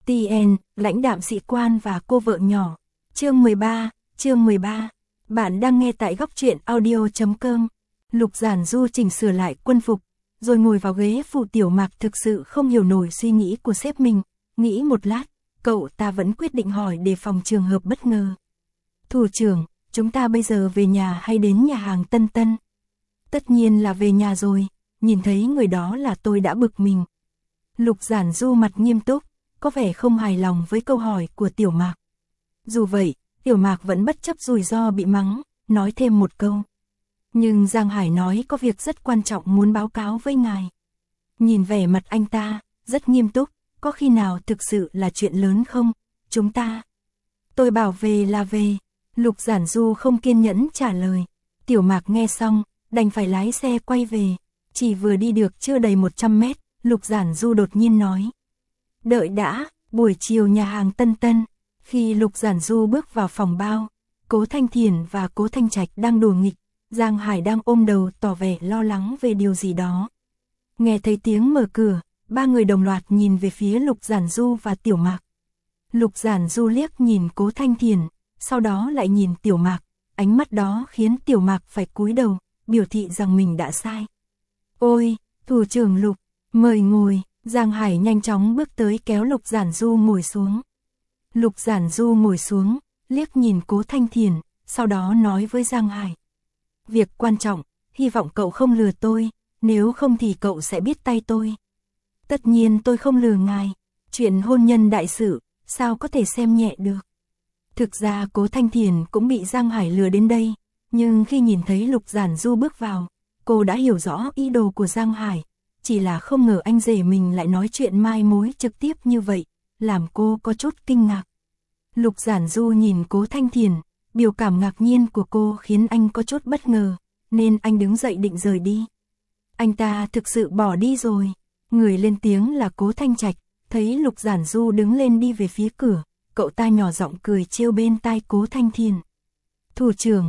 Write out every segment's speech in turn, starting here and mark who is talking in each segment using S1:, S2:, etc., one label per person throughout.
S1: TN, lãnh đạm sĩ quan và cô vợ nhỏ. Chương 13. Bạn đang nghe tại góc truyện audio.com. Lục Giản Du chỉnh sửa lại quân phục, rồi ngồi vào ghế phụ. Tiểu Mạc thực sự không hiểu nổi suy nghĩ của sếp mình, nghĩ một lát, cậu ta vẫn quyết định hỏi để phòng trường hợp bất ngờ. Thủ trưởng, chúng ta bây giờ về nhà hay đến nhà hàng Tân Tân? Tất nhiên là về nhà rồi, nhìn thấy người đó là tôi đã bực mình. Lục Giản Du mặt nghiêm túc, có vẻ không hài lòng với câu hỏi của Tiểu Mạc. Dù vậy, Tiểu Mạc vẫn bất chấp rủi ro bị mắng, nói thêm một câu. Nhưng Giang Hải nói có việc rất quan trọng muốn báo cáo với ngài. Nhìn vẻ mặt anh ta, rất nghiêm túc, có khi nào thực sự là chuyện lớn không? Chúng ta. Tôi bảo về là về. Lục Giản Du không kiên nhẫn trả lời. Tiểu Mạc nghe xong, đành phải lái xe quay về. Chỉ vừa đi được chưa đầy 100 mét, Lục Giản Du đột nhiên nói. Đợi đã, buổi chiều nhà hàng Tân Tân. Khi Lục Giản Du bước vào phòng bao, Cố Thanh Thiền và Cố Thanh Trạch đang đùa nghịch, Giang Hải đang ôm đầu tỏ vẻ lo lắng về điều gì đó. Nghe thấy tiếng mở cửa, ba người đồng loạt nhìn về phía Lục Giản Du và Tiểu Mạc. Lục Giản Du liếc nhìn Cố Thanh Thiền, sau đó lại nhìn Tiểu Mạc, ánh mắt đó khiến Tiểu Mạc phải cúi đầu, biểu thị rằng mình đã sai. Ôi, thủ trưởng Lục, mời ngồi. Giang Hải nhanh chóng bước tới kéo Lục Giản Du ngồi xuống. Lục Giản Du ngồi xuống, liếc nhìn Cố Thanh Thiền, sau đó nói với Giang Hải. Việc quan trọng, hy vọng cậu không lừa tôi, nếu không thì cậu sẽ biết tay tôi. Tất nhiên tôi không lừa ngài, chuyện hôn nhân đại sự, sao có thể xem nhẹ được. Thực ra Cố Thanh Thiền cũng bị Giang Hải lừa đến đây, nhưng khi nhìn thấy Lục Giản Du bước vào, cô đã hiểu rõ ý đồ của Giang Hải. Chỉ là không ngờ anh rể mình lại nói chuyện mai mối trực tiếp như vậy, làm cô có chút kinh ngạc. Lục Giản Du nhìn Cố Thanh Thiền, biểu cảm ngạc nhiên của cô khiến anh có chút bất ngờ, nên anh đứng dậy định rời đi. Anh ta thực sự bỏ đi rồi. Người lên tiếng là Cố Thanh Trạch, thấy Lục Giản Du đứng lên đi về phía cửa, cậu ta nhỏ giọng cười trêu bên tai Cố Thanh Thiền. Thủ trưởng,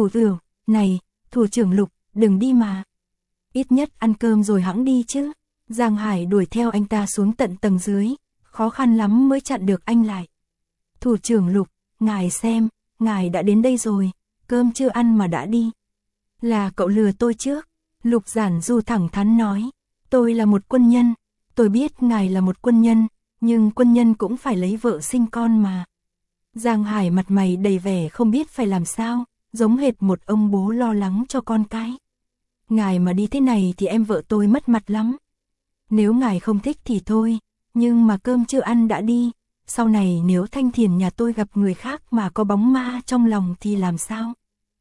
S1: này, thủ trưởng Lục, đừng đi mà. Ít nhất ăn cơm rồi hẵng đi chứ. Giang Hải đuổi theo anh ta xuống tận tầng dưới, khó khăn lắm mới chặn được anh lại. Thủ trưởng Lục, ngài xem, ngài đã đến đây rồi, cơm chưa ăn mà đã đi. Là cậu lừa tôi trước. Lục Giản Du thẳng thắn nói, tôi là một quân nhân, tôi biết ngài là một quân nhân, nhưng quân nhân cũng phải lấy vợ sinh con mà. Giang Hải mặt mày đầy vẻ không biết phải làm sao, giống hệt một ông bố lo lắng cho con cái. Ngài mà đi thế này thì em vợ tôi mất mặt lắm. Nếu ngài không thích thì thôi, nhưng mà cơm chưa ăn đã đi, sau này nếu Thanh Thiền nhà tôi gặp người khác mà có bóng ma trong lòng thì làm sao?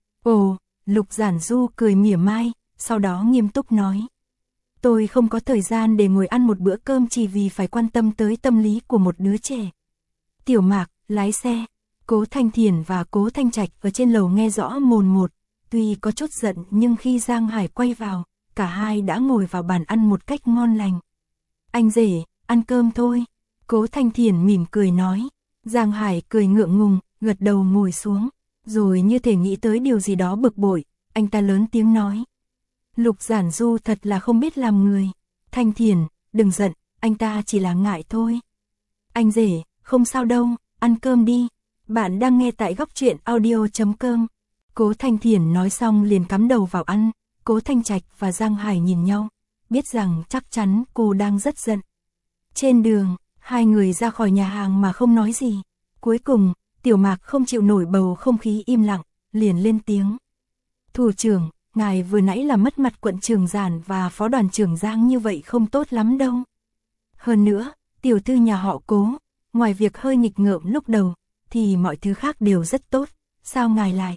S1: Ồ, Lục Giản Du cười mỉa mai, sau đó nghiêm túc nói. Tôi không có thời gian để ngồi ăn một bữa cơm chỉ vì phải quan tâm tới tâm lý của một đứa trẻ. Tiểu Mạc, lái xe. Cố Thanh Thiền và Cố Thanh Trạch ở trên lầu nghe rõ mồn một. Tuy có chút giận nhưng khi Giang Hải quay vào, cả hai đã ngồi vào bàn ăn một cách ngon lành. Anh rể, ăn cơm thôi. Cố Thanh Thiền mỉm cười nói. Giang Hải cười ngượng ngùng, gật đầu ngồi xuống. Rồi như thể nghĩ tới điều gì đó bực bội, anh ta lớn tiếng nói. Lục Giản Du thật là không biết làm người. Thanh Thiền, đừng giận, anh ta chỉ là ngại thôi. Anh rể, không sao đâu, ăn cơm đi. Bạn đang nghe tại góc truyện audio.com. Cố Thanh Thiền nói xong liền cắm đầu vào ăn. Cố Thanh Trạch và Giang Hải nhìn nhau, biết rằng chắc chắn cô đang rất giận. Trên đường, hai người ra khỏi nhà hàng mà không nói gì. Cuối cùng, Tiểu Mạc không chịu nổi bầu không khí im lặng, liền lên tiếng. Thủ trưởng, ngài vừa nãy là mất mặt quận trưởng Giản và phó đoàn trưởng Giang như vậy không tốt lắm đâu. Hơn nữa, tiểu thư nhà họ Cố, ngoài việc hơi nghịch ngợm lúc đầu, thì mọi thứ khác đều rất tốt, sao ngài lại?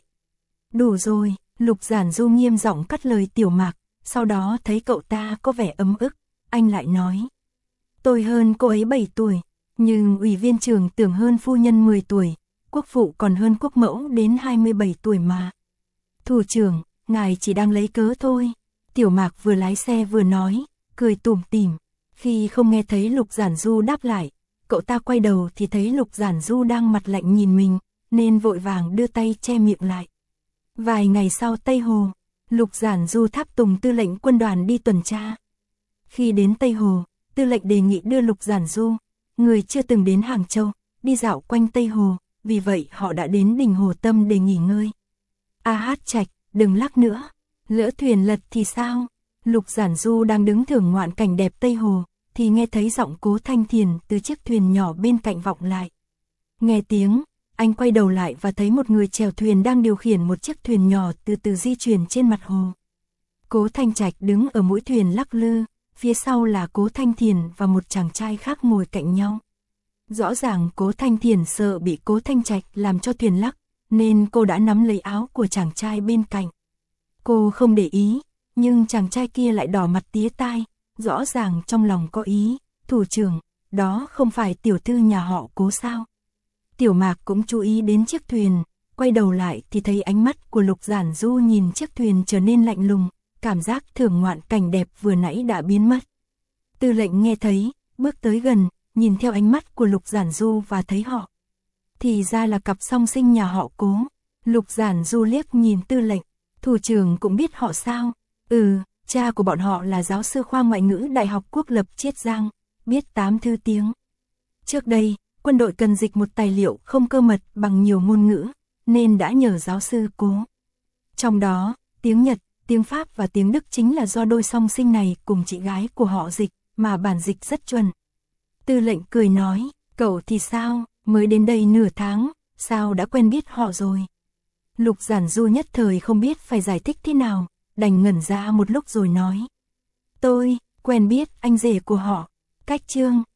S1: Đủ rồi, Lục Giản Du nghiêm giọng cắt lời Tiểu Mạc, sau đó thấy cậu ta có vẻ ấm ức, anh lại nói. Tôi hơn cô ấy 7 tuổi, nhưng ủy viên trưởng tưởng hơn phu nhân 10 tuổi, quốc phụ còn hơn quốc mẫu đến 27 tuổi mà. Thủ trưởng, ngài chỉ đang lấy cớ thôi. Tiểu Mạc vừa lái xe vừa nói, cười tủm tỉm. Khi không nghe thấy Lục Giản Du đáp lại, cậu ta quay đầu thì thấy Lục Giản Du đang mặt lạnh nhìn mình, nên vội vàng đưa tay che miệng lại. Vài ngày sau Tây Hồ, Lục Giản Du tháp tùng tư lệnh quân đoàn đi tuần tra. Khi đến Tây Hồ, tư lệnh đề nghị đưa Lục Giản Du, người chưa từng đến Hàng Châu, đi dạo quanh Tây Hồ, vì vậy họ đã đến đỉnh Hồ Tâm để nghỉ ngơi. A Hát Trạch, đừng lắc nữa, lỡ thuyền lật thì sao? Lục Giản Du đang đứng thưởng ngoạn cảnh đẹp Tây Hồ, thì nghe thấy giọng Cố Thanh Thiền từ chiếc thuyền nhỏ bên cạnh vọng lại. Nghe tiếng, anh quay đầu lại và thấy một người chèo thuyền đang điều khiển một chiếc thuyền nhỏ từ từ di chuyển trên mặt hồ. Cố Thanh Trạch đứng ở mũi thuyền lắc lư, phía sau là Cố Thanh Thiền và một chàng trai khác ngồi cạnh nhau. Rõ ràng Cố Thanh Thiền sợ bị Cố Thanh Trạch làm cho thuyền lắc, nên cô đã nắm lấy áo của chàng trai bên cạnh. Cô không để ý, nhưng chàng trai kia lại đỏ mặt tía tai, rõ ràng trong lòng có ý, thủ trưởng, đó không phải tiểu thư nhà họ Cố sao? Tiểu Mạc cũng chú ý đến chiếc thuyền, quay đầu lại thì thấy ánh mắt của Lục Giản Du nhìn chiếc thuyền trở nên lạnh lùng, cảm giác thưởng ngoạn cảnh đẹp vừa nãy đã biến mất. Tư lệnh nghe thấy, bước tới gần, nhìn theo ánh mắt của Lục Giản Du và thấy họ. Thì ra là cặp song sinh nhà họ Cố. Lục Giản Du liếc nhìn tư lệnh, thủ trưởng cũng biết họ sao? Cha của bọn họ là giáo sư khoa ngoại ngữ Đại học Quốc lập Chiết Giang, biết 8 thứ tiếng. Trước đây, quân đội cần dịch một tài liệu không cơ mật bằng nhiều ngôn ngữ, nên đã nhờ giáo sư Cố. Trong đó, tiếng Nhật, tiếng Pháp và tiếng Đức chính là do đôi song sinh này cùng chị gái của họ dịch, mà bản dịch rất chuẩn. Tư lệnh cười nói, cậu thì sao, mới đến đây nửa tháng, sao đã quen biết họ rồi? Lục Giản Du nhất thời không biết phải giải thích thế nào, đành ngẩn ra một lúc rồi nói. Tôi, quen biết anh rể của họ, Cách Trương,